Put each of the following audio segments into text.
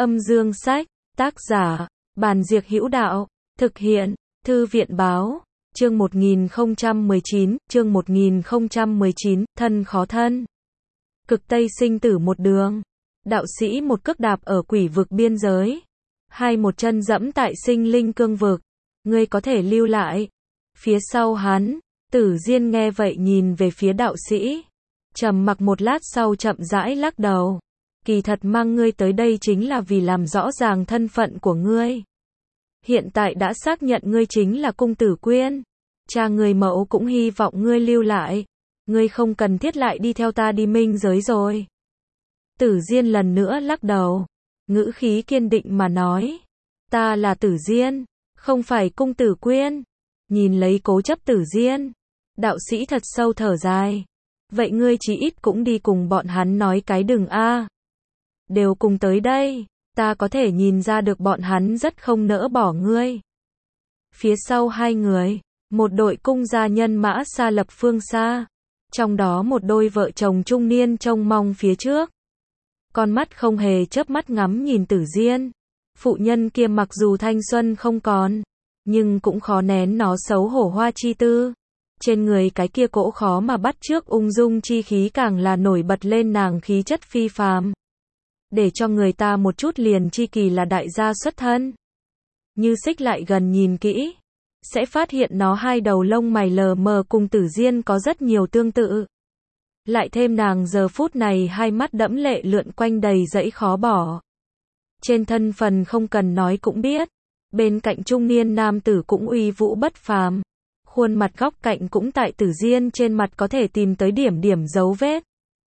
Âm dương sách, tác giả, Bàn Diệc Hữu Đạo, thực hiện, Thư viện báo, chương 1019, thân khó thân. Cực Tây sinh tử một đường. Đạo sĩ một cước đạp ở quỷ vực biên giới. Hai một chân dẫm tại sinh linh cương vực. Ngươi có thể lưu lại. Phía sau hắn, Tử Diên nghe vậy nhìn về phía đạo sĩ. Trầm mặc một lát sau chậm rãi lắc đầu. Kỳ thật mang ngươi tới đây chính là vì làm rõ ràng thân phận của ngươi. Hiện tại đã xác nhận ngươi chính là cung tử Quyên. Cha người mẫu cũng hy vọng ngươi lưu lại. Ngươi không cần thiết lại đi theo ta đi minh giới rồi. Tử Diên lần nữa lắc đầu. Ngữ khí kiên định mà nói. Ta là Tử Diên, không phải cung tử Quyên. Nhìn lấy cố chấp Tử Diên. Đạo sĩ thật sâu thở dài. Vậy ngươi chí ít cũng đi cùng bọn hắn nói cái đừng a. Đều cùng tới đây. Ta có thể nhìn ra được bọn hắn rất không nỡ bỏ ngươi. Phía sau hai người, một đội cung gia nhân mã xa lập phương xa. Trong đó một đôi vợ chồng trung niên trông mong phía trước. Con mắt không hề chớp mắt ngắm nhìn Tử Diên. Phụ nhân kia mặc dù thanh xuân không còn, nhưng cũng khó nén nó xấu hổ hoa chi tư. Trên người cái kia cỗ khó mà bắt chước ung dung chi khí càng là nổi bật lên nàng khí chất phi phàm. Để cho người ta một chút liền chi kỳ là đại gia xuất thân. Như xích lại gần nhìn kỹ, sẽ phát hiện nó hai đầu lông mày lờ mờ cùng Tử Diên có rất nhiều tương tự. Lại thêm nàng giờ phút này hai mắt đẫm lệ lượn quanh đầy dẫy khó bỏ. Trên thân phần không cần nói cũng biết, bên cạnh trung niên nam tử cũng uy vũ bất phàm. Khuôn mặt góc cạnh cũng tại Tử Diên trên mặt có thể tìm tới điểm điểm dấu vết.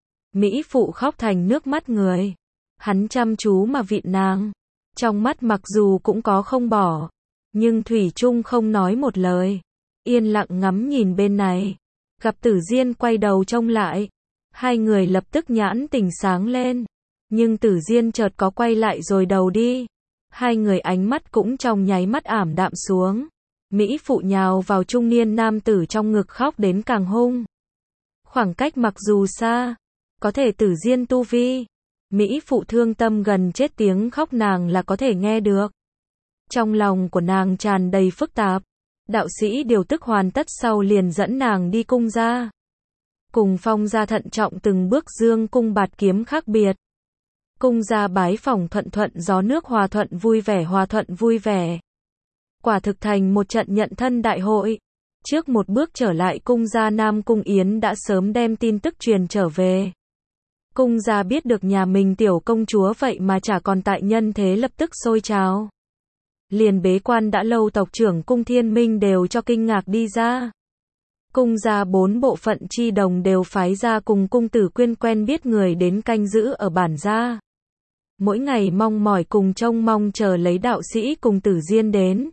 Mỹ phụ khóc thành nước mắt người. Hắn chăm chú mà vịn nàng. Trong mắt mặc dù cũng có không bỏ, nhưng thủy chung không nói một lời. Yên lặng ngắm nhìn bên này. Gặp Tử Diên quay đầu trông lại. Hai người lập tức nhãn tình sáng lên. Nhưng Tử Diên chợt có quay lại rồi đầu đi. Hai người ánh mắt cũng trong nháy mắt ảm đạm xuống. Mỹ phụ nhào vào trung niên nam tử trong ngực khóc đến càng hung. Khoảng cách mặc dù xa, có thể Tử Diên tu vi. Mỹ phụ thương tâm gần chết, tiếng khóc nàng là có thể nghe được. Trong lòng của nàng tràn đầy phức tạp. Đạo sĩ điều tức hoàn tất sau liền dẫn nàng đi cung gia. Cùng Phong gia thận trọng từng bước dương cung bạt kiếm khác biệt. Cung gia bái phỏng thuận thuận gió nước hòa thuận vui vẻ. Quả thực thành một trận nhận thân đại hội. Trước một bước trở lại cung gia Nam Cung Yến đã sớm đem tin tức truyền trở về. Cung gia biết được nhà mình tiểu công chúa vậy mà chả còn tại nhân thế lập tức sôi trào. Liền bế quan đã lâu tộc trưởng cung Thiên Minh đều cho kinh ngạc đi ra. Cung gia 4 bộ phận chi đồng đều phái ra cùng cung tử Quyên quen biết người đến canh giữ ở bản gia. Mỗi ngày mong mỏi cùng trông mong chờ lấy đạo sĩ cùng Tử Diên đến.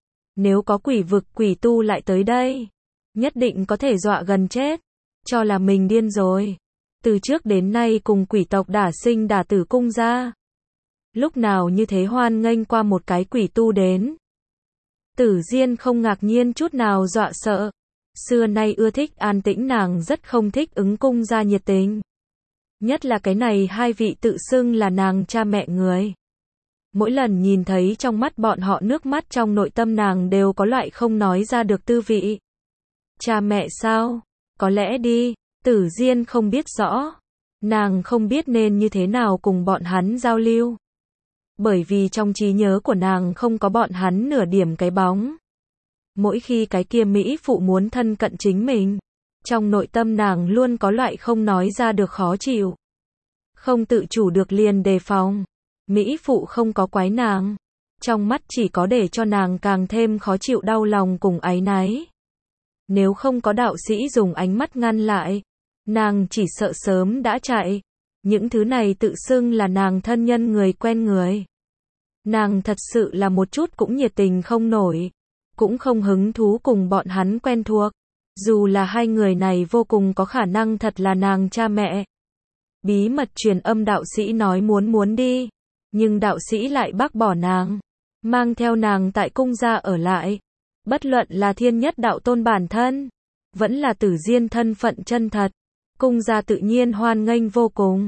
Nếu có quỷ vực quỷ tu lại tới đây, nhất định có thể dọa gần chết, cho là mình điên rồi. Từ trước đến nay cùng quỷ tộc đả sinh đả tử cung gia. Lúc nào như thế hoan nghênh qua một cái quỷ tu đến. Tử Diên không ngạc nhiên chút nào dọa sợ. Xưa nay ưa thích an tĩnh nàng rất không thích ứng cung gia nhiệt tình. Nhất là cái này hai vị tự xưng là nàng cha mẹ người. Mỗi lần nhìn thấy trong mắt bọn họ nước mắt trong nội tâm nàng đều có loại không nói ra được tư vị. Cha mẹ sao? Có lẽ đi. Tử Diên không biết rõ. Nàng không biết nên như thế nào cùng bọn hắn giao lưu. Bởi vì trong trí nhớ của nàng không có bọn hắn nửa điểm cái bóng. Mỗi khi cái kia Mỹ phụ muốn thân cận chính mình, trong nội tâm nàng luôn có loại không nói ra được khó chịu. Không tự chủ được liền đề phòng. Mỹ phụ không có quái nàng. Trong mắt chỉ có để cho nàng càng thêm khó chịu đau lòng cùng áy náy. Nếu không có đạo sĩ dùng ánh mắt ngăn lại, nàng chỉ sợ sớm đã chạy. Những thứ này tự xưng là nàng thân nhân người quen người. Nàng thật sự là một chút cũng nhiệt tình không nổi. Cũng không hứng thú cùng bọn hắn quen thuộc. Dù là hai người này vô cùng có khả năng thật là nàng cha mẹ. Bí mật truyền âm đạo sĩ nói muốn đi. Nhưng đạo sĩ lại bác bỏ nàng. Mang theo nàng tại cung gia ở lại. Bất luận là thiên nhất đạo tôn bản thân, vẫn là Tử Diên thân phận chân thật. Cung gia tự nhiên hoan nghênh vô cùng.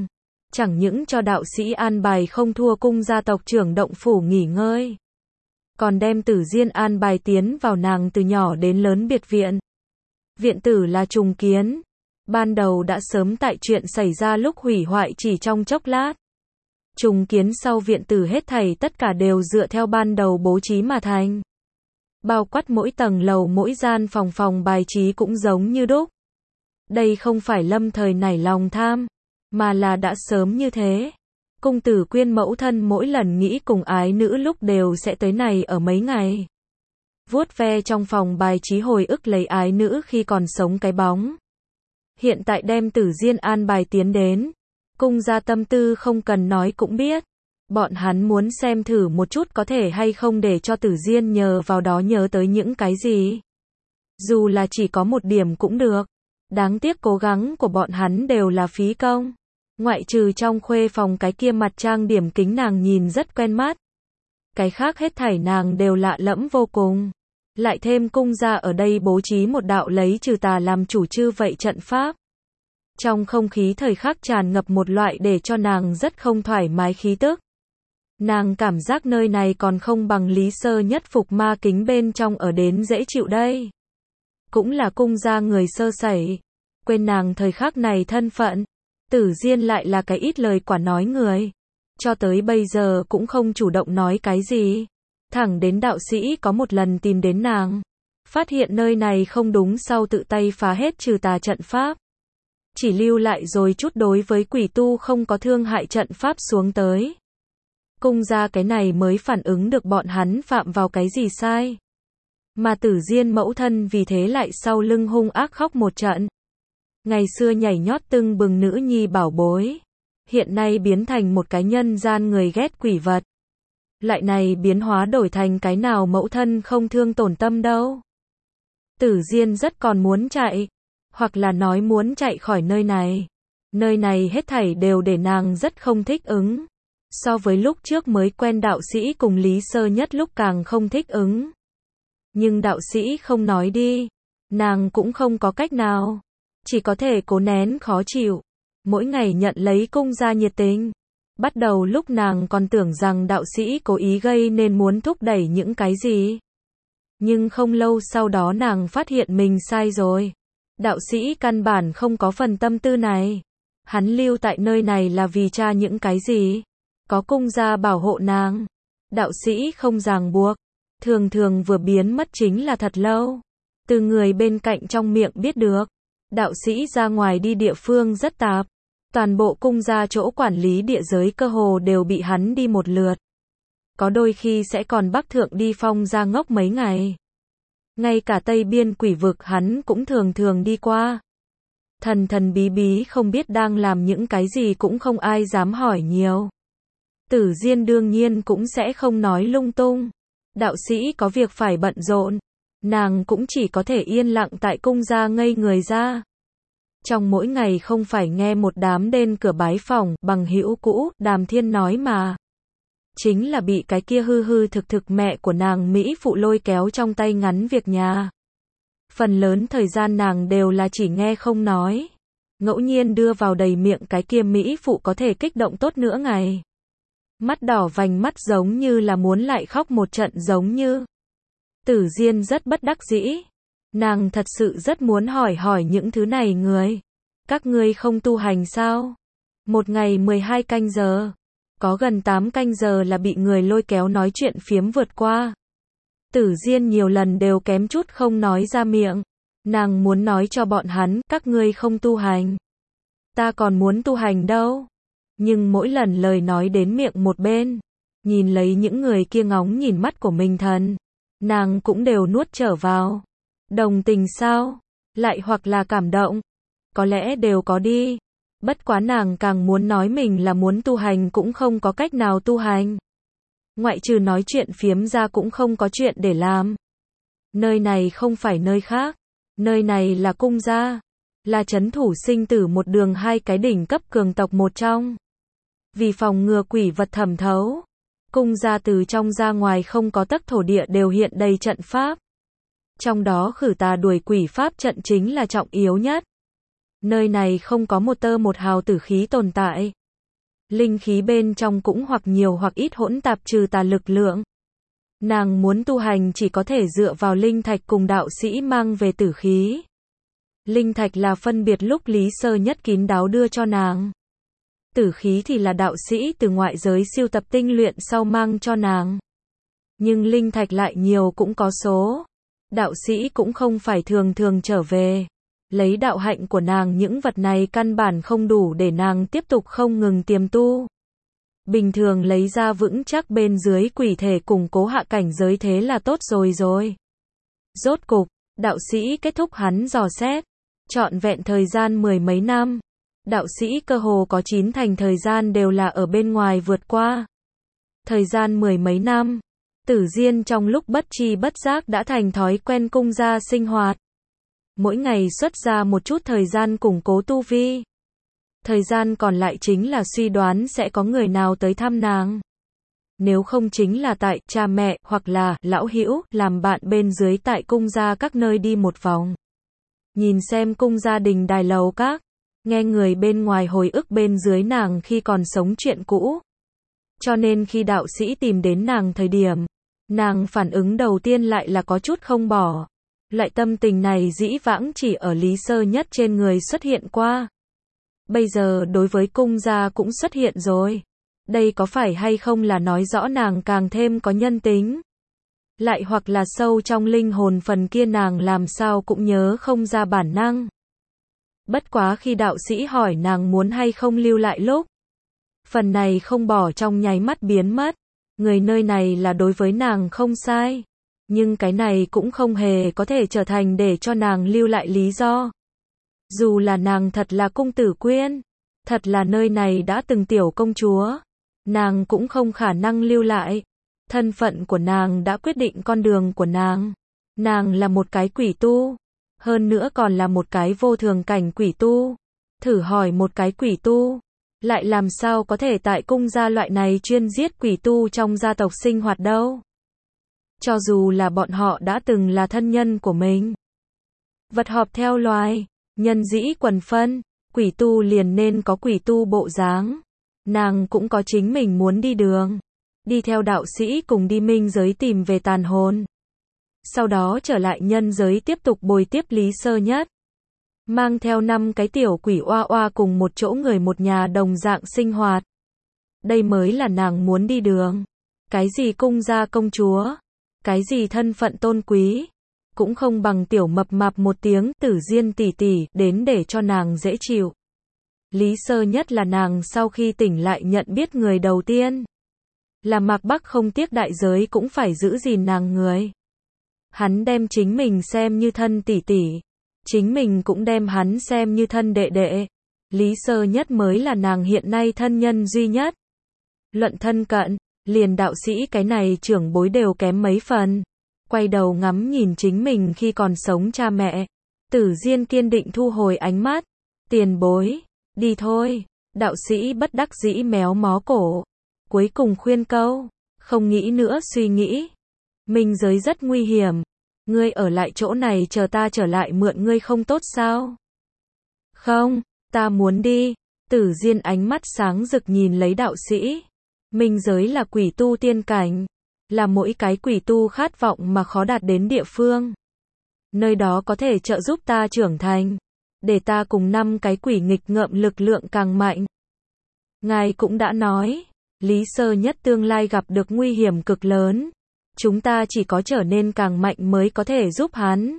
chẳng những cho đạo sĩ an bài không thua cung gia tộc trưởng động phủ nghỉ ngơi, còn đem Tử Diên an bài tiến vào nàng từ nhỏ đến lớn biệt viện. Viện tử là trùng kiến, ban đầu đã sớm tại chuyện xảy ra lúc hủy hoại chỉ trong chốc lát. Trùng kiến sau viện tử hết thảy tất cả đều dựa theo ban đầu bố trí mà thành. Bao quát mỗi tầng lầu mỗi gian phòng bài trí cũng giống như đúc. Đây không phải lâm thời nảy lòng tham, mà là đã sớm như thế. Cung Tử Quyên mẫu thân mỗi lần nghĩ cùng ái nữ lúc đều sẽ tới này ở mấy ngày. Vuốt ve trong phòng bài trí hồi ức lấy ái nữ khi còn sống cái bóng. Hiện tại đem Tử Diên an bài tiến đến. Cung gia tâm tư không cần nói cũng biết. Bọn hắn muốn xem thử một chút có thể hay không để cho Tử Diên nhờ vào đó nhớ tới những cái gì. Dù là chỉ có một điểm cũng được. Đáng tiếc cố gắng của bọn hắn đều là phí công. Ngoại trừ trong khuê phòng cái kia mặt trang điểm kính nàng nhìn rất quen mắt. Cái khác hết thảy nàng đều lạ lẫm vô cùng. Lại thêm cung gia ở đây bố trí một đạo lấy trừ tà làm chủ chư vậy trận pháp. Trong không khí thời khắc tràn ngập một loại để cho nàng rất không thoải mái khí tức. Nàng cảm giác nơi này còn không bằng Lý Sơ Nhất phục ma kính bên trong ở đến dễ chịu đây. Cũng là cung gia người sơ sẩy. Quên nàng thời khắc này thân phận. Tử Diên lại là cái ít lời quả nói người. Cho tới bây giờ cũng không chủ động nói cái gì. Thẳng đến đạo sĩ có một lần tìm đến nàng. Phát hiện nơi này không đúng sau tự tay phá hết trừ tà trận pháp. Chỉ lưu lại rồi chút đối với quỷ tu không có thương hại trận pháp xuống tới. Cung gia cái này mới phản ứng được bọn hắn phạm vào cái gì sai. Mà Tử Diên mẫu thân vì thế lại sau lưng hung ác khóc một trận. Ngày xưa nhảy nhót tưng bừng nữ nhi bảo bối. Hiện nay biến thành một cái nhân gian người ghét quỷ vật. Lại này biến hóa đổi thành cái nào mẫu thân không thương tổn tâm đâu. Tử Diên rất còn muốn chạy. Hoặc là nói muốn chạy khỏi nơi này. Nơi này hết thảy đều để nàng rất không thích ứng. So với lúc trước mới quen đạo sĩ cùng Lý Sơ Nhất lúc càng không thích ứng. Nhưng đạo sĩ không nói đi. Nàng cũng không có cách nào. Chỉ có thể cố nén khó chịu. Mỗi ngày nhận lấy cung gia nhiệt tình. Bắt đầu lúc nàng còn tưởng rằng đạo sĩ cố ý gây nên muốn thúc đẩy những cái gì. Nhưng không lâu sau đó nàng phát hiện mình sai rồi. Đạo sĩ căn bản không có phần tâm tư này. Hắn lưu tại nơi này là vì tra những cái gì? Có cung gia bảo hộ nàng. Đạo sĩ không ràng buộc. Thường thường vừa biến mất chính là thật lâu. Từ người bên cạnh trong miệng biết được. Đạo sĩ ra ngoài đi địa phương rất tạp. Toàn bộ cung gia chỗ quản lý địa giới cơ hồ đều bị hắn đi một lượt. Có đôi khi sẽ còn bắc thượng đi phong ra ngốc mấy ngày. Ngay cả Tây Biên quỷ vực hắn cũng thường thường đi qua. Thần thần bí bí không biết đang làm những cái gì cũng không ai dám hỏi nhiều. Tử Diên đương nhiên cũng sẽ không nói lung tung. Đạo sĩ có việc phải bận rộn. Nàng cũng chỉ có thể yên lặng tại cung gia ngây người ra. Trong mỗi ngày không phải nghe một đám đên cửa bái phỏng bằng hữu cũ, Đàm Thiên nói mà. Chính là bị cái kia hư hư thực thực mẹ của nàng Mỹ phụ lôi kéo trong tay ngắn việc nhà. Phần lớn thời gian nàng đều là chỉ nghe không nói. Ngẫu nhiên đưa vào đầy miệng cái kia Mỹ phụ có thể kích động tốt nữa ngày. Mắt đỏ vành mắt giống như là muốn lại khóc một trận giống như. Tử Diên rất bất đắc dĩ. Nàng thật sự rất muốn hỏi những thứ này người. Các ngươi không tu hành sao? Một ngày 12 canh giờ. Có gần 8 canh giờ là bị người lôi kéo nói chuyện phiếm vượt qua. Tử Diên nhiều lần đều kém chút không nói ra miệng. Nàng muốn nói cho bọn hắn, các ngươi không tu hành. Ta còn muốn tu hành đâu. Nhưng mỗi lần lời nói đến miệng một bên. Nhìn lấy những người kia ngóng nhìn mắt của mình thần. Nàng cũng đều nuốt trở vào. Đồng tình sao? Lại hoặc là cảm động? Có lẽ đều có đi. Bất quá nàng càng muốn nói mình là muốn tu hành cũng không có cách nào tu hành. Ngoại trừ nói chuyện phiếm ra cũng không có chuyện để làm. Nơi này không phải nơi khác. Nơi này là cung gia. Là trấn thủ sinh tử một đường hai cái đỉnh cấp cường tộc một trong. Vì phòng ngừa quỷ vật thẩm thấu. Cung gia từ trong ra ngoài không có tấc thổ địa đều hiện đầy trận pháp. Trong đó khử tà đuổi quỷ pháp trận chính là trọng yếu nhất. Nơi này không có một tơ một hào tử khí tồn tại. Linh khí bên trong cũng hoặc nhiều hoặc ít hỗn tạp trừ tà lực lượng. Nàng muốn tu hành chỉ có thể dựa vào linh thạch cùng đạo sĩ mang về tử khí. Linh thạch là phân biệt lúc Lý Sơ Nhất kín đáo đưa cho nàng. Tử khí thì là đạo sĩ từ ngoại giới siêu tập tinh luyện sau mang cho nàng. Nhưng linh thạch lại nhiều cũng có số. Đạo sĩ cũng không phải thường thường trở về. Lấy đạo hạnh của nàng những vật này căn bản không đủ để nàng tiếp tục không ngừng tiềm tu. Bình thường lấy ra vững chắc bên dưới quỷ thể củng cố hạ cảnh giới thế là tốt rồi. Rốt cục, đạo sĩ kết thúc hắn dò xét. Trọn vẹn thời gian 10 mấy năm. Đạo sĩ cơ hồ có 9 thành thời gian đều là ở bên ngoài vượt qua. Thời gian 10 mấy năm. Tử Diên trong lúc bất tri bất giác đã thành thói quen cung gia sinh hoạt. Mỗi ngày xuất ra một chút thời gian củng cố tu vi. Thời gian còn lại chính là suy đoán sẽ có người nào tới thăm nàng. Nếu không chính là tại cha mẹ hoặc là lão hữu làm bạn bên dưới tại cung gia các nơi đi một vòng. Nhìn xem cung gia đình đài lầu các. Nghe người bên ngoài hồi ức bên dưới nàng khi còn sống chuyện cũ. Cho nên khi đạo sĩ tìm đến nàng thời điểm, nàng phản ứng đầu tiên lại là có chút không bỏ. Loại tâm tình này dĩ vãng chỉ ở Lý Sơ Nhất trên người xuất hiện qua. Bây giờ đối với cung gia cũng xuất hiện rồi. Đây có phải hay không là nói rõ nàng càng thêm có nhân tính? Lại hoặc là sâu trong linh hồn phần kia nàng làm sao cũng nhớ không ra bản năng. Bất quá khi đạo sĩ hỏi nàng muốn hay không lưu lại lúc. Phần này không bỏ trong nháy mắt biến mất. Người nơi này là đối với nàng không sai. Nhưng cái này cũng không hề có thể trở thành để cho nàng lưu lại lý do. Dù là nàng thật là cung tử quyên, thật là nơi này đã từng tiểu công chúa, nàng cũng không khả năng lưu lại. Thân phận của nàng đã quyết định con đường của nàng. Nàng là một cái quỷ tu, hơn nữa còn là một cái vô thường cảnh quỷ tu. Thử hỏi một cái quỷ tu, lại làm sao có thể tại cung gia loại này chuyên giết quỷ tu trong gia tộc sinh hoạt đâu. Cho dù là bọn họ đã từng là thân nhân của mình. Vật họp theo loài, nhân dĩ quần phân, quỷ tu liền nên có quỷ tu bộ dáng. Nàng cũng có chính mình muốn đi đường. Đi theo đạo sĩ cùng đi minh giới tìm về tàn hồn. Sau đó trở lại nhân giới tiếp tục bồi tiếp Lý Sơ Nhất. Mang theo 5 cái tiểu quỷ oa oa cùng một chỗ người một nhà đồng dạng sinh hoạt. Đây mới là nàng muốn đi đường. Cái gì cung gia công chúa, cái gì thân phận tôn quý, cũng không bằng tiểu mập mạp một tiếng Tử Diên tỷ tỷ đến để cho nàng dễ chịu. Lý Sơ Nhất là nàng sau khi tỉnh lại nhận biết người đầu tiên. Là Mạc Bắc không tiếc đại giới cũng phải giữ gìn nàng người. Hắn đem chính mình xem như thân tỷ tỷ. Chính mình cũng đem hắn xem như thân đệ đệ. Lý Sơ Nhất mới là nàng hiện nay thân nhân duy nhất. Luận thân cận, liền đạo sĩ cái này trưởng bối đều kém mấy phần. Quay đầu ngắm nhìn chính mình khi còn sống cha mẹ. Tử Diên kiên định thu hồi ánh mắt. Tiền bối, đi thôi. Đạo sĩ bất đắc dĩ méo mó cổ. Cuối cùng khuyên câu, không nghĩ nữa suy nghĩ. Minh giới rất nguy hiểm. Ngươi ở lại chỗ này chờ ta trở lại mượn ngươi không tốt sao? Không, ta muốn đi. Tử Diên ánh mắt sáng rực nhìn lấy đạo sĩ. Minh giới là quỷ tu tiên cảnh. Là mỗi cái quỷ tu khát vọng mà khó đạt đến địa phương. Nơi đó có thể trợ giúp ta trưởng thành. Để ta cùng 5 cái quỷ nghịch ngợm lực lượng càng mạnh. Ngài cũng đã nói. Lý Sơ Nhất tương lai gặp được nguy hiểm cực lớn. Chúng ta chỉ có trở nên càng mạnh mới có thể giúp hắn.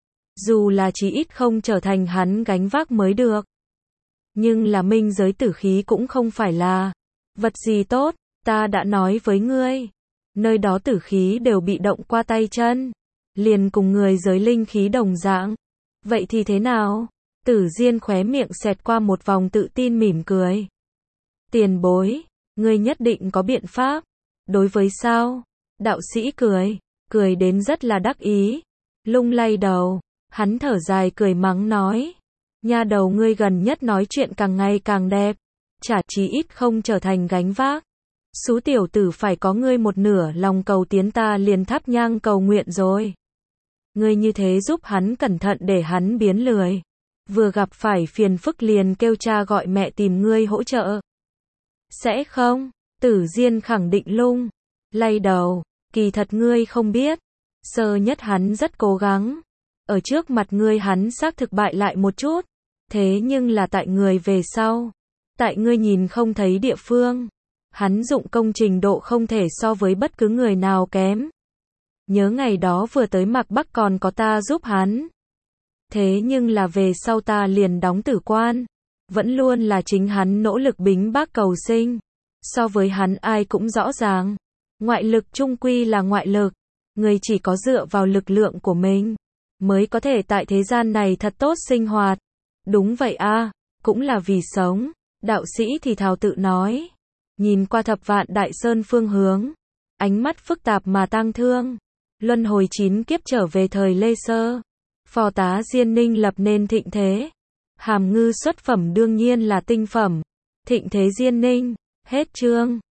Dù là chí ít không trở thành hắn gánh vác mới được. Nhưng là minh giới tử khí cũng không phải là vật gì tốt, ta đã nói với ngươi. Nơi đó tử khí đều bị động qua tay chân. Liền cùng người giới linh khí đồng dạng. Vậy thì thế nào? Tử Diên khóe miệng xẹt qua một vòng tự tin mỉm cười. Tiền bối, ngươi nhất định có biện pháp. Đối với sao? Đạo sĩ cười đến rất là đắc ý. Lung lay đầu, hắn thở dài cười mắng nói. Nha đầu ngươi gần nhất nói chuyện càng ngày càng đẹp. Chả chí ít không trở thành gánh vác. Xú tiểu tử phải có ngươi một nửa lòng cầu tiến ta liền thắp nhang cầu nguyện rồi. Ngươi như thế giúp hắn cẩn thận để hắn biến lười. Vừa gặp phải phiền phức liền kêu cha gọi mẹ tìm ngươi hỗ trợ. Sẽ không. Tử Diên khẳng định lung lay đầu, kỳ thật ngươi không biết. Sơ nhất hắn rất cố gắng. Ở trước mặt ngươi hắn xác thực bại lại một chút. Thế nhưng là tại người về sau. Tại ngươi nhìn không thấy địa phương. Hắn dụng công trình độ không thể so với bất cứ người nào kém. Nhớ ngày đó vừa tới Mạc Bắc còn có ta giúp hắn. Thế nhưng là về sau ta liền đóng tử quan. Vẫn luôn là chính hắn nỗ lực bính bác cầu sinh. So với hắn ai cũng rõ ràng. Ngoại lực chung quy là ngoại lực. Người chỉ có dựa vào lực lượng của mình. Mới có thể tại thế gian này thật tốt sinh hoạt. Đúng vậy a, cũng là vì sống. Đạo sĩ thì thào tự nói. Nhìn qua thập vạn đại sơn phương hướng. Ánh mắt phức tạp mà tang thương. Luân hồi 9 kiếp trở về thời Lê Sơ. Phò tá Diên Ninh lập nên thịnh thế. Hàm ngư xuất phẩm đương nhiên là tinh phẩm. Thịnh thế Diên Ninh. Hết chương.